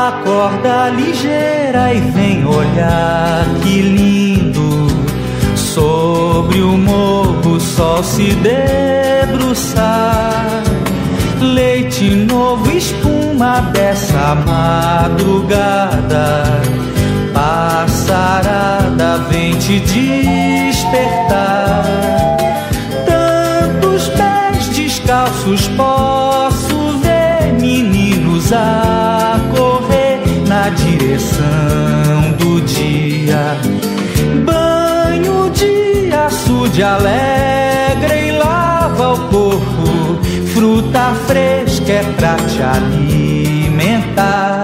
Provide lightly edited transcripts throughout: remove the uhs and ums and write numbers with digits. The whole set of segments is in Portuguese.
Acorda ligeira e vem olhar que lindo. Sobre o morro o sol se debruçar. Leite novo, espuma dessa madrugada. Passarada vem te despertar. Tantos pés descalços posso ver, meninos a correr na direção do dia. Banho de açude alegre e lava o corpo. Fruta fresca é pra te alimentar.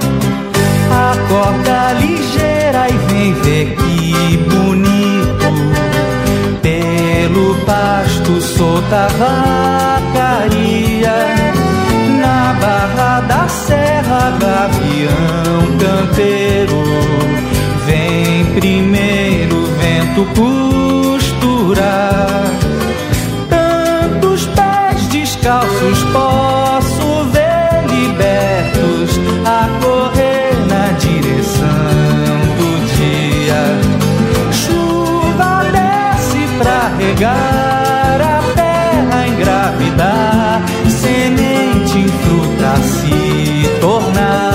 Acorda ligeira e vem ver que bonito. Pelo pasto solta vacaria. Na barra da serra, gavião campeiro. Vem primeiro vento costurar. Tantos pés descalços posso ver libertos a correr na direção do dia. Chuva desce pra regar a terra, engravidar, semente em fruta se tornar.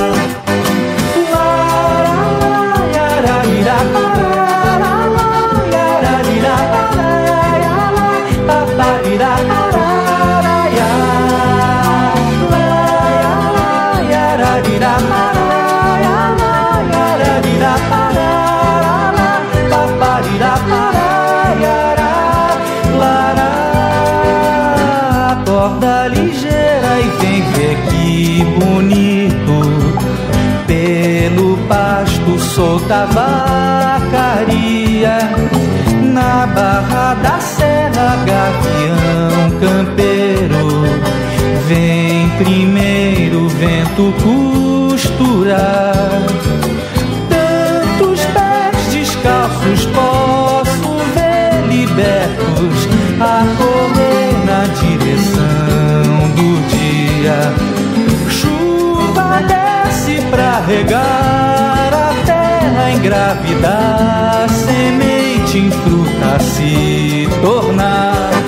Acorda ligeira e vem ver que bonito. Pelo pasto solta vacaria. Na barra da serra, gavião campeiro. Vem primeiro vento costurar. Tantos pés descalços posso ver libertos a correr na direção do dia. Chuva desce pra regar a terra, engravidar, semente em fruta se tornar.